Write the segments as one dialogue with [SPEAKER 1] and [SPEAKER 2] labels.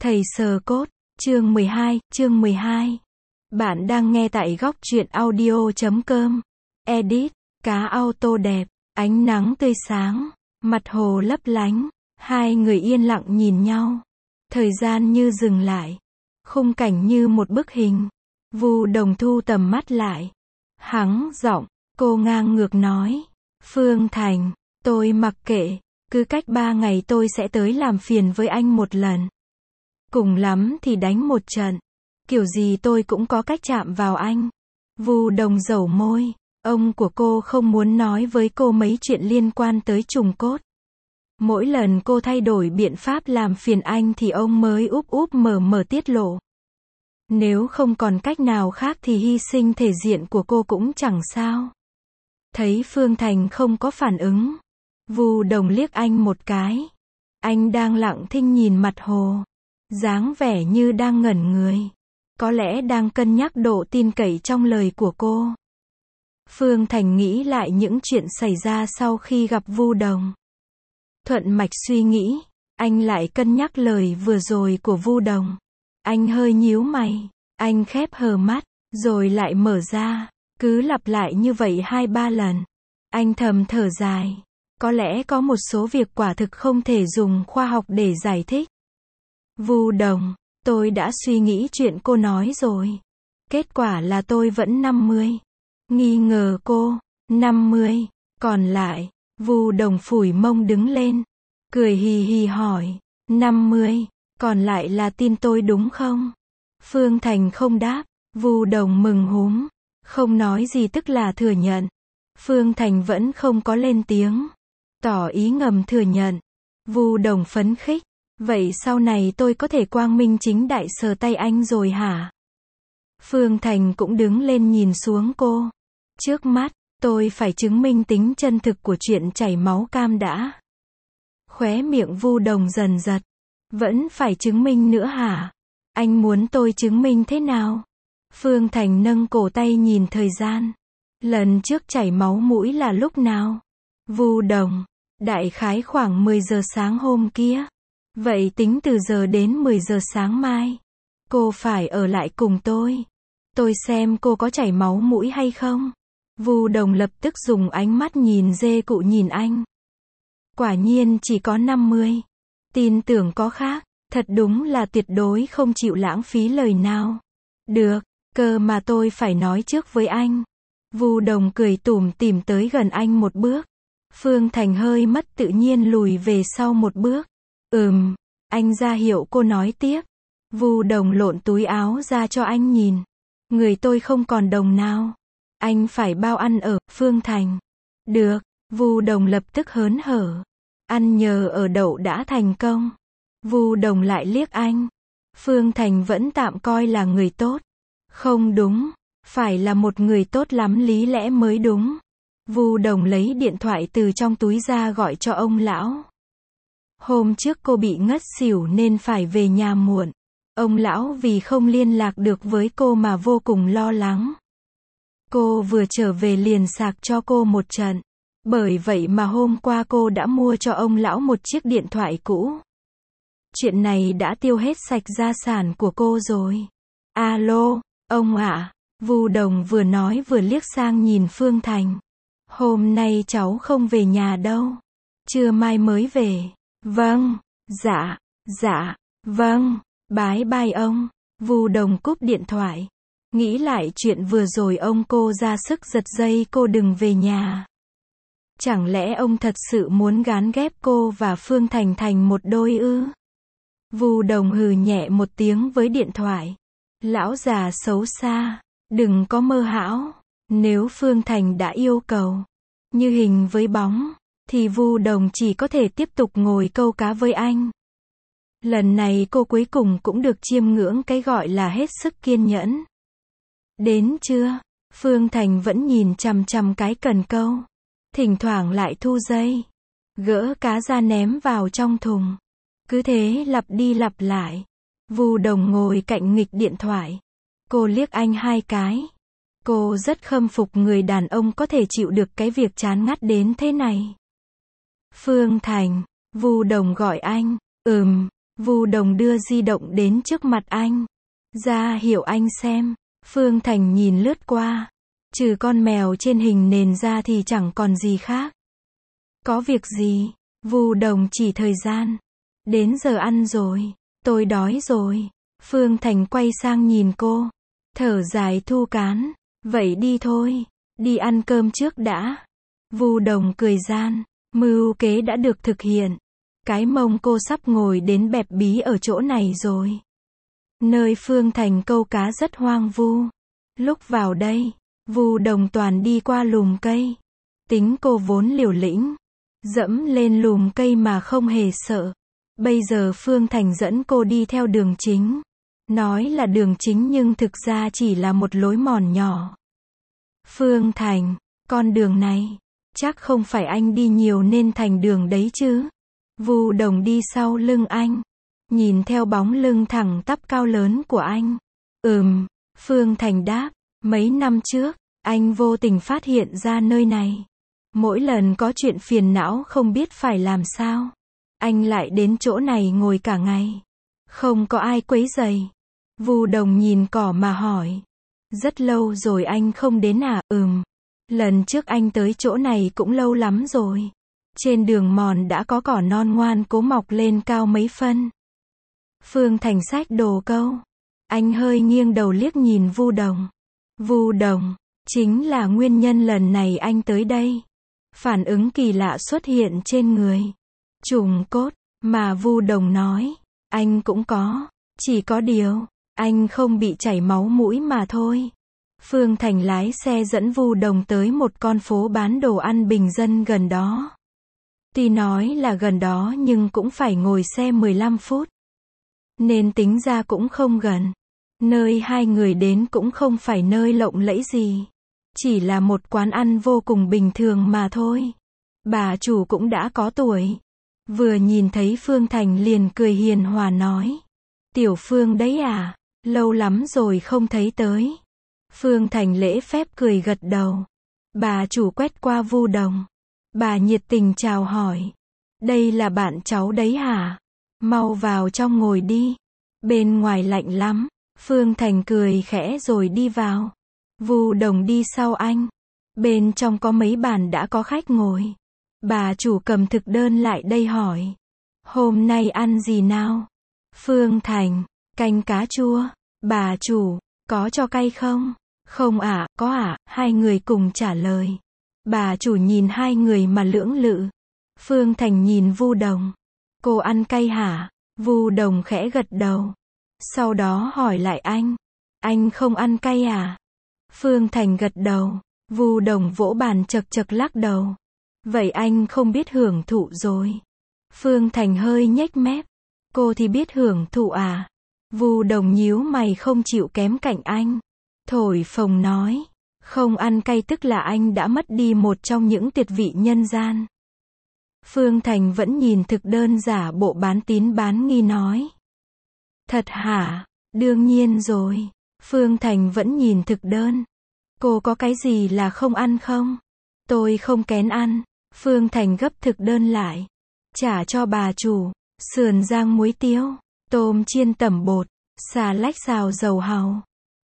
[SPEAKER 1] Thầy sờ cốt, chương 12. Bạn đang nghe tại góc truyện audio.com. Edit, cá auto đẹp, ánh nắng tươi sáng, mặt hồ lấp lánh, hai người yên lặng nhìn nhau. Thời gian như dừng lại, khung cảnh như một bức hình. Vu Đồng thu tầm mắt lại, hắng giọng, cô ngang ngược nói, Phương Thành, tôi mặc kệ, cứ cách 3 ngày tôi sẽ tới làm phiền với anh một lần. Cùng lắm thì đánh một trận, kiểu gì tôi cũng có cách chạm vào anh. Vu Đồng dẩu môi, ông của cô không muốn nói với cô mấy chuyện liên quan tới trùng cốt. Mỗi lần cô thay đổi biện pháp làm phiền anh thì ông mới úp mở tiết lộ. Nếu không còn cách nào khác thì hy sinh thể diện của cô cũng chẳng sao. Thấy Phương Thành không có phản ứng, Vu Đồng liếc anh một cái. Anh đang lặng thinh nhìn mặt hồ, dáng vẻ như đang ngẩn người, có lẽ đang cân nhắc độ tin cậy trong lời của cô. Phương Thành nghĩ lại những chuyện xảy ra sau khi gặp Vu Đồng. Thuận mạch suy nghĩ, anh lại cân nhắc lời vừa rồi của Vu Đồng. Anh hơi nhíu mày, anh khép hờ mắt, rồi lại mở ra, cứ lặp lại như vậy 2-3 lần. Anh thầm thở dài, có lẽ có một số việc quả thực không thể dùng khoa học để giải thích. Vu Đồng, tôi đã suy nghĩ chuyện cô nói rồi. Kết quả là tôi vẫn 50. Nghi ngờ cô, 50, còn lại, Vu Đồng phủi mông đứng lên, cười hì hì hỏi, 50, còn lại là tin tôi đúng không? Phương Thành không đáp, Vu Đồng mừng húm, không nói gì tức là thừa nhận. Phương Thành vẫn không có lên tiếng, tỏ ý ngầm thừa nhận. Vu Đồng phấn khích, vậy sau này tôi có thể quang minh chính đại sờ tay anh rồi hả? Phương Thành cũng đứng lên nhìn xuống cô. Trước mắt, tôi phải chứng minh tính chân thực của chuyện chảy máu cam đã. Khóe miệng Vu Đồng dần giật. Vẫn phải chứng minh nữa hả? Anh muốn tôi chứng minh thế nào? Phương Thành nâng cổ tay nhìn thời gian. Lần trước chảy máu mũi là lúc nào? Vu Đồng, đại khái khoảng 10 giờ sáng hôm kia. Vậy tính từ giờ đến 10 giờ sáng mai, cô phải ở lại cùng tôi. Tôi xem cô có chảy máu mũi hay không. Vu Đồng lập tức dùng ánh mắt nhìn dê cụ nhìn anh. Quả nhiên chỉ có 50. Tin tưởng có khác, thật đúng là tuyệt đối không chịu lãng phí lời nào. Được, cơ mà tôi phải nói trước với anh. Vu Đồng cười tủm tỉm tới gần anh một bước. Phương Thành hơi mất tự nhiên lùi về sau một bước. Anh ra hiệu cô nói tiếp. Vu Đồng lộn túi áo ra cho anh nhìn. Người tôi không còn đồng nào. Anh phải bao ăn ở, Phương Thành. Được, Vu Đồng lập tức hớn hở. Ăn nhờ ở đậu đã thành công. Vu Đồng lại liếc anh. Phương Thành vẫn tạm coi là người tốt. Không đúng, phải là một người tốt lắm lý lẽ mới đúng. Vu Đồng lấy điện thoại từ trong túi ra gọi cho ông lão. Hôm trước cô bị ngất xỉu nên phải về nhà muộn. Ông lão vì không liên lạc được với cô mà vô cùng lo lắng. Cô vừa trở về liền sạc cho cô một trận. Bởi vậy mà hôm qua cô đã mua cho ông lão một chiếc điện thoại cũ. Chuyện này đã tiêu hết sạch gia sản của cô rồi. Alo, ông ạ. Vu Đồng vừa nói vừa liếc sang nhìn Phương Thành. Hôm nay cháu không về nhà đâu. Trưa mai mới về. Vâng, dạ, vâng, bái bai ông. Vu Đồng cúp điện thoại. Nghĩ lại chuyện vừa rồi ông cô ra sức giật dây cô đừng về nhà. Chẳng lẽ ông thật sự muốn gán ghép cô và Phương Thành thành một đôi ư? Vu Đồng hừ nhẹ một tiếng với điện thoại. Lão già xấu xa, đừng có mơ hão. Nếu Phương Thành đã yêu cầu, như hình với bóng, thì Vu Đồng chỉ có thể tiếp tục ngồi câu cá với anh. Lần này cô cuối cùng cũng được chiêm ngưỡng cái gọi là hết sức kiên nhẫn. Đến trưa, Phương Thành vẫn nhìn chằm chằm cái cần câu. Thỉnh thoảng lại thu dây, gỡ cá ra ném vào trong thùng. Cứ thế lặp đi lặp lại. Vu Đồng ngồi cạnh nghịch điện thoại. Cô liếc anh 2 cái. Cô rất khâm phục người đàn ông có thể chịu được cái việc chán ngắt đến thế này. Phương Thành, Vu Đồng gọi anh. Vu Đồng đưa di động đến trước mặt anh, ra hiệu anh xem. Phương Thành nhìn lướt qua, trừ con mèo trên hình nền ra thì chẳng còn gì khác. Có việc gì? Vu Đồng chỉ thời gian. Đến giờ ăn rồi, tôi đói rồi. Phương Thành quay sang nhìn cô, thở dài thu cán, vậy đi thôi, đi ăn cơm trước đã. Vu Đồng cười gian, mưu kế đã được thực hiện. Cái mông cô sắp ngồi đến bẹp bí ở chỗ này rồi. Nơi Phương Thành câu cá rất hoang vu. Lúc vào đây, Vu Đồng toàn đi qua lùm cây. Tính cô vốn liều lĩnh, dẫm lên lùm cây mà không hề sợ. Bây giờ Phương Thành dẫn cô đi theo đường chính. Nói là đường chính nhưng thực ra chỉ là một lối mòn nhỏ. Phương Thành, con đường này, chắc không phải anh đi nhiều nên thành đường đấy chứ. Vu Đồng đi sau lưng anh, nhìn theo bóng lưng thẳng tắp cao lớn của anh. Phương Thành đáp, mấy năm trước, anh vô tình phát hiện ra nơi này. Mỗi lần có chuyện phiền não không biết phải làm sao, anh lại đến chỗ này ngồi cả ngày. Không có ai quấy rầy. Vu Đồng nhìn cỏ mà hỏi, rất lâu rồi anh không đến à? Lần trước anh tới chỗ này cũng lâu lắm rồi. Trên đường mòn đã có cỏ non ngoan cố mọc lên cao mấy phân. Phương Thành xách đồ câu. Anh hơi nghiêng đầu liếc nhìn Vu Đồng. Vu Đồng, chính là nguyên nhân lần này anh tới đây. Phản ứng kỳ lạ xuất hiện trên người. Trùng cốt, mà Vu Đồng nói, anh cũng có. Chỉ có điều, anh không bị chảy máu mũi mà thôi. Phương Thành lái xe dẫn Vu Đồng tới một con phố bán đồ ăn bình dân gần đó. Tuy nói là gần đó nhưng cũng phải ngồi xe 15 phút. Nên tính ra cũng không gần. Nơi hai người đến cũng không phải nơi lộng lẫy gì. Chỉ là một quán ăn vô cùng bình thường mà thôi. Bà chủ cũng đã có tuổi. Vừa nhìn thấy Phương Thành liền cười hiền hòa nói. Tiểu Phương đấy à? Lâu lắm rồi không thấy tới. Phương Thành lễ phép cười gật đầu. Bà chủ quét qua Vu Đồng. Bà nhiệt tình chào hỏi. Đây là bạn cháu đấy hả? Mau vào trong ngồi đi. Bên ngoài lạnh lắm. Phương Thành cười khẽ rồi đi vào. Vu Đồng đi sau anh. Bên trong có mấy bàn đã có khách ngồi. Bà chủ cầm thực đơn lại đây hỏi. Hôm nay ăn gì nào? Phương Thành, canh cá chua. Bà chủ, có cho cay không? Không ạ, có ạ, hai người cùng trả lời. Bà chủ nhìn hai người mà lưỡng lự. Phương Thành nhìn Vu Đồng. Cô ăn cay hả? Vu Đồng khẽ gật đầu. Sau đó hỏi lại anh. Anh không ăn cay à? Phương Thành gật đầu. Vu Đồng vỗ bàn chật chật lắc đầu. Vậy anh không biết hưởng thụ rồi. Phương Thành hơi nhếch mép. Cô thì biết hưởng thụ à? Vu Đồng nhíu mày không chịu kém cạnh anh. Thổi phồng nói. Không ăn cay tức là anh đã mất đi một trong những tuyệt vị nhân gian. Phương Thành vẫn nhìn thực đơn giả bộ bán tín bán nghi nói. Thật hả? Đương nhiên rồi. Phương Thành vẫn nhìn thực đơn. Cô có cái gì là không ăn không? Tôi không kén ăn. Phương Thành gấp thực đơn lại. Trả cho bà chủ. Sườn rang muối tiêu. Tôm chiên tẩm bột. Xà lách xào dầu hàu.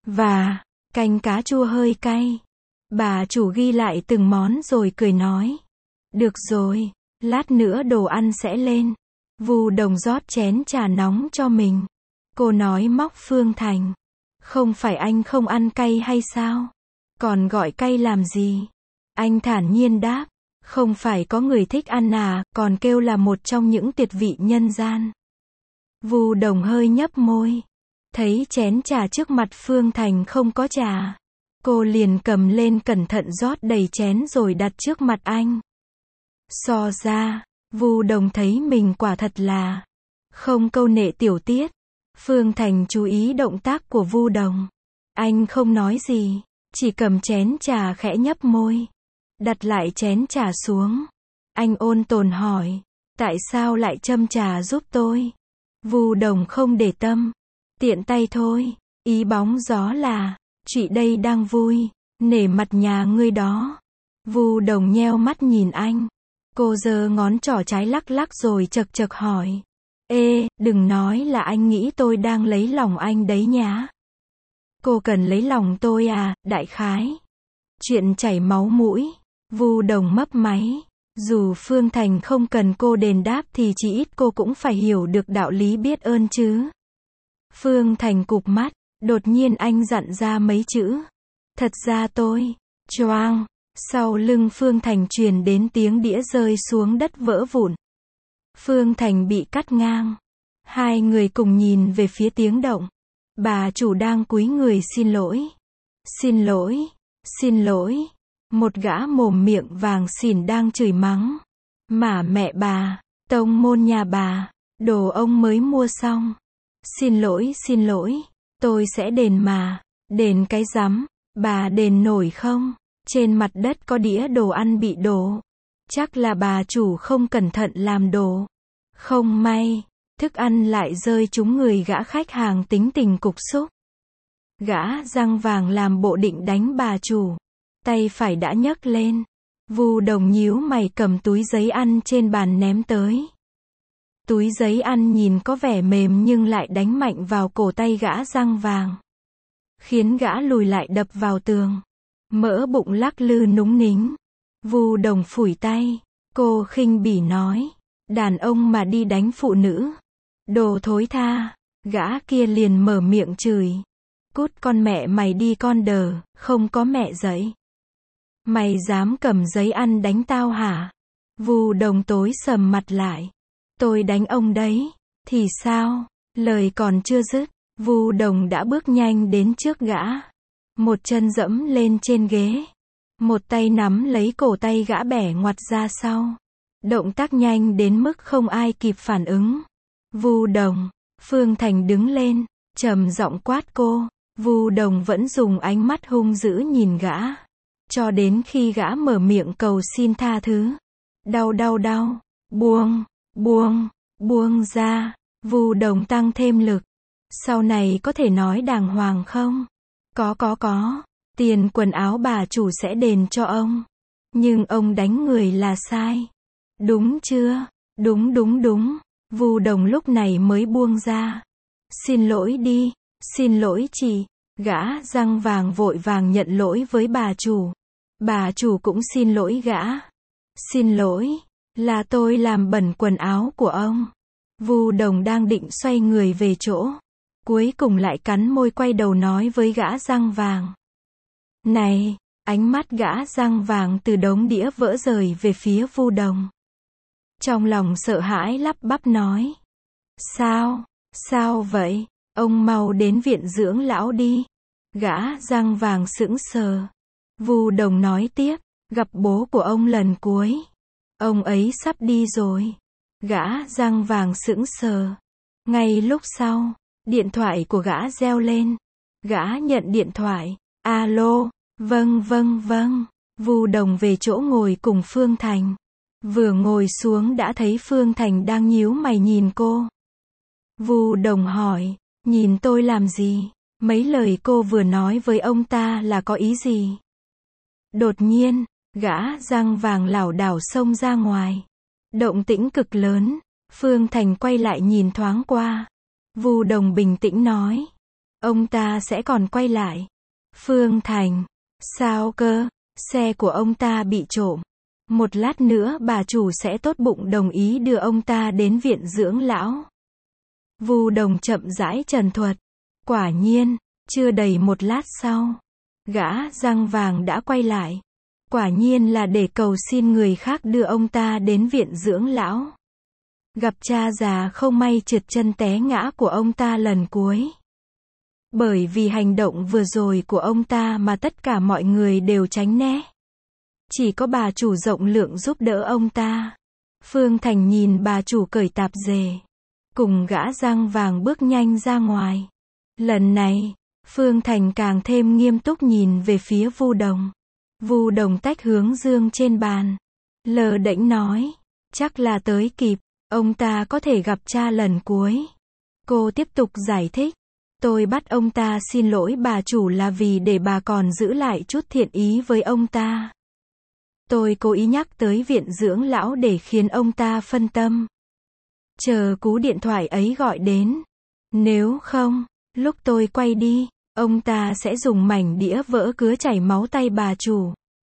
[SPEAKER 1] Và canh cá chua hơi cay. Bà chủ ghi lại từng món rồi cười nói. Được rồi, lát nữa đồ ăn sẽ lên. Vu Đồng rót chén trà nóng cho mình. Cô nói móc Phương Thành. Không phải anh không ăn cay hay sao? Còn gọi cay làm gì? Anh thản nhiên đáp. Không phải có người thích ăn à, còn kêu là một trong những tuyệt vị nhân gian. Vu Đồng hơi nhấp môi. Thấy chén trà trước mặt Phương Thành không có trà. Cô liền cầm lên cẩn thận rót đầy chén rồi đặt trước mặt anh. So ra, Vu Đồng thấy mình quả thật là không câu nệ tiểu tiết. Phương Thành chú ý động tác của Vu Đồng. Anh không nói gì, chỉ cầm chén trà khẽ nhấp môi. Đặt lại chén trà xuống. Anh ôn tồn hỏi. Tại sao lại châm trà giúp tôi? Vu Đồng không để tâm. Tiện tay thôi. Ý bóng gió là, chị đây đang vui, nể mặt nhà ngươi đó. Vu Đồng nheo mắt nhìn anh. Cô giơ ngón trỏ trái lắc lắc rồi chật chật hỏi. Ê, đừng nói là anh nghĩ tôi đang lấy lòng anh đấy nhá. Cô cần lấy lòng tôi à, đại khái. Chuyện chảy máu mũi. Vu Đồng mấp máy. Dù Phương Thành không cần cô đền đáp thì chỉ ít cô cũng phải hiểu được đạo lý biết ơn chứ. Phương Thành cụp mắt. Đột nhiên anh dặn ra mấy chữ. Thật ra tôi. Choang. Sau lưng Phương Thành truyền đến tiếng đĩa rơi xuống đất vỡ vụn. Phương Thành bị cắt ngang. Hai người cùng nhìn về phía tiếng động. Bà chủ đang cúi người xin lỗi. Xin lỗi. Xin lỗi. Một gã mồm miệng vàng xỉn đang chửi mắng. Mà mẹ bà. Tông môn nhà bà. Đồ ông mới mua xong. Xin lỗi. Tôi sẽ đền mà. Đền cái rắm. Bà đền nổi không? Trên mặt đất có đĩa đồ ăn bị đổ. Chắc là bà chủ không cẩn thận làm đổ. Không may, thức ăn lại rơi trúng người gã khách hàng tính tình cục xúc. Gã răng vàng làm bộ định đánh bà chủ. Tay phải đã nhấc lên. Vu Đồng nhíu mày cầm túi giấy ăn trên bàn ném tới. Túi giấy ăn nhìn có vẻ mềm nhưng lại đánh mạnh vào cổ tay gã răng vàng. Khiến gã lùi lại đập vào tường. Mỡ bụng lắc lư núng nính. Vu Đồng phủi tay. Cô khinh bỉ nói. Đàn ông mà đi đánh phụ nữ. Đồ thối tha. Gã kia liền mở miệng chửi. Cút con mẹ mày đi con đờ, không có mẹ dạy. Mày dám cầm giấy ăn đánh tao hả? Vu Đồng tối sầm mặt lại. Tôi đánh ông đấy. Thì sao? Lời còn chưa dứt. Vu Đồng đã bước nhanh đến trước gã. Một chân dẫm lên trên ghế. Một tay nắm lấy cổ tay gã bẻ ngoặt ra sau. Động tác nhanh đến mức không ai kịp phản ứng. Vu Đồng. Phương Thành đứng lên, trầm giọng quát cô. Vu Đồng vẫn dùng ánh mắt hung dữ nhìn gã. Cho đến khi gã mở miệng cầu xin tha thứ. Đau. Buông ra. Vu Đồng tăng thêm lực. Sau này có thể nói đàng hoàng không? Có. Tiền quần áo bà chủ sẽ đền cho ông. Nhưng ông đánh người là sai. Đúng chưa? Đúng. Vu Đồng lúc này mới buông ra. Xin lỗi đi. Xin lỗi chị. Gã răng vàng vội vàng nhận lỗi với bà chủ. Bà chủ cũng xin lỗi gã. Xin lỗi. Là tôi làm bẩn quần áo của ông. Vu Đồng đang định xoay người về chỗ. Cuối cùng lại cắn môi quay đầu nói với gã răng vàng. Này, ánh mắt gã răng vàng từ đống đĩa vỡ rời về phía Vu Đồng. Trong lòng sợ hãi lắp bắp nói. Sao vậy? Ông mau đến viện dưỡng lão đi. Gã răng vàng sững sờ. Vu Đồng nói tiếp, gặp bố của ông lần cuối. Ông ấy sắp đi rồi. Gã răng vàng sững sờ. Ngay lúc sau, điện thoại của gã reo lên. Gã nhận điện thoại. Alo, vâng. Vu Đồng về chỗ ngồi cùng Phương Thành. Vừa ngồi xuống đã thấy Phương Thành đang nhíu mày nhìn cô. Vu Đồng hỏi, nhìn tôi làm gì? Mấy lời cô vừa nói với ông ta là có ý gì? Đột nhiên, gã răng vàng lảo đảo xông ra ngoài. Động tĩnh cực lớn. Phương Thành quay lại nhìn thoáng qua. Vu Đồng bình tĩnh nói. Ông ta sẽ còn quay lại. Phương Thành. Sao cơ? Xe của ông ta bị trộm. Một lát nữa bà chủ sẽ tốt bụng đồng ý đưa ông ta đến viện dưỡng lão. Vu Đồng chậm rãi trần thuật. Quả nhiên, chưa đầy một lát sau, gã răng vàng đã quay lại. Quả nhiên là để cầu xin người khác đưa ông ta đến viện dưỡng lão. Gặp cha già không may trượt chân té ngã của ông ta lần cuối. Bởi vì hành động vừa rồi của ông ta mà tất cả mọi người đều tránh né. Chỉ có bà chủ rộng lượng giúp đỡ ông ta. Phương Thành nhìn bà chủ cởi tạp dề. Cùng gã răng vàng bước nhanh ra ngoài. Lần này, Phương Thành càng thêm nghiêm túc nhìn về phía Vu Đồng. Vu Đồng tách hướng dương trên bàn. Lờ đễnh nói. Chắc là tới kịp. Ông ta có thể gặp cha lần cuối. Cô tiếp tục giải thích. Tôi bắt ông ta xin lỗi bà chủ là vì để bà còn giữ lại chút thiện ý với ông ta. Tôi cố ý nhắc tới viện dưỡng lão để khiến ông ta phân tâm. chờ cú điện thoại ấy gọi đến. Nếu không, lúc tôi quay đi, ông ta sẽ dùng mảnh đĩa vỡ cứa chảy máu tay bà chủ.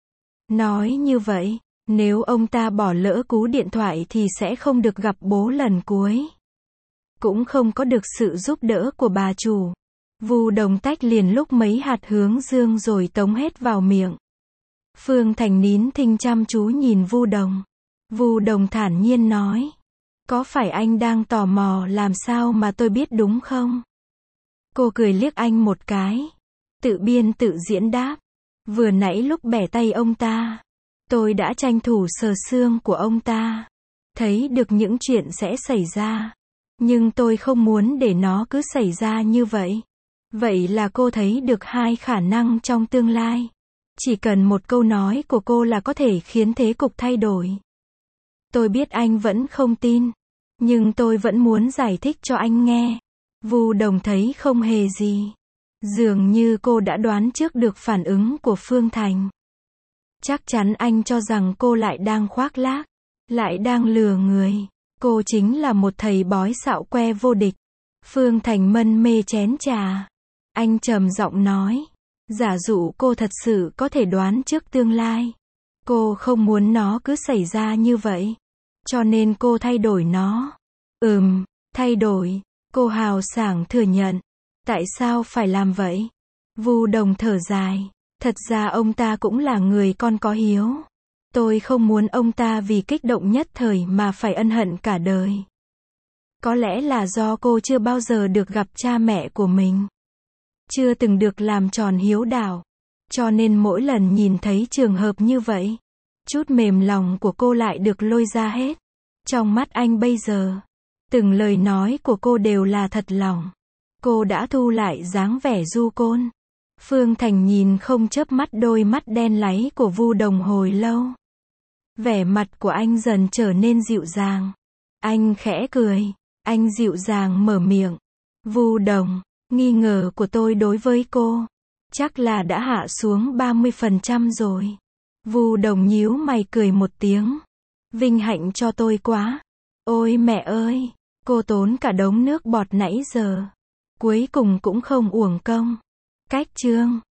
[SPEAKER 1] Nói như vậy, nếu ông ta bỏ lỡ cú điện thoại thì sẽ không được gặp bố lần cuối. Cũng không có được sự giúp đỡ của bà chủ. Vu Đồng tách liền lúc mấy hạt hướng dương rồi tống hết vào miệng. Phương Thành nín thinh chăm chú nhìn Vu Đồng. Vu Đồng thản nhiên nói. Có phải anh đang tò mò làm sao mà tôi biết đúng không? Cô cười liếc anh một cái. Tự biên tự diễn đáp. Vừa nãy lúc bẻ tay ông ta, tôi đã tranh thủ sờ xương của ông ta. Thấy được những chuyện sẽ xảy ra. Nhưng tôi không muốn để nó cứ xảy ra như vậy. Vậy là cô thấy được hai khả năng trong tương lai. Chỉ cần một câu nói của cô là có thể khiến thế cục thay đổi. Tôi biết anh vẫn không tin. Nhưng tôi vẫn muốn giải thích cho anh nghe. Vu Đồng thấy không hề gì. Dường như cô đã đoán trước được phản ứng của Phương Thành. Chắc chắn anh cho rằng cô lại đang khoác lác. Lại đang lừa người. Cô chính là một thầy bói xạo que vô địch. Phương Thành mân mê chén trà. Anh trầm giọng nói. Giả dụ cô thật sự có thể đoán trước tương lai. Cô không muốn nó cứ xảy ra như vậy. Cho nên cô thay đổi nó. Thay đổi. Cô hào sảng thừa nhận. Tại sao phải làm vậy? Vu Đồng thở dài. Thật ra ông ta cũng là người con có hiếu. Tôi không muốn ông ta vì kích động nhất thời mà phải ân hận cả đời. Có lẽ là do cô chưa bao giờ được gặp cha mẹ của mình. Chưa từng được làm tròn hiếu đạo. Cho nên mỗi lần nhìn thấy trường hợp như vậy, chút mềm lòng của cô lại được lôi ra hết. Trong mắt anh bây giờ, từng lời nói của cô đều là thật lòng. Cô đã thu lại dáng vẻ du côn. Phương Thành nhìn không chớp mắt đôi mắt đen láy của Vu Đồng hồi lâu. Vẻ mặt của anh dần trở nên dịu dàng. Anh khẽ cười. Anh dịu dàng mở miệng. Vu Đồng, nghi ngờ của tôi đối với cô chắc là đã hạ xuống 30% rồi. Vu Đồng nhíu mày cười một tiếng. Vinh hạnh cho tôi quá. Ôi mẹ ơi, cô tốn cả đống nước bọt nãy giờ. Cuối cùng cũng không uổng công. Cách chương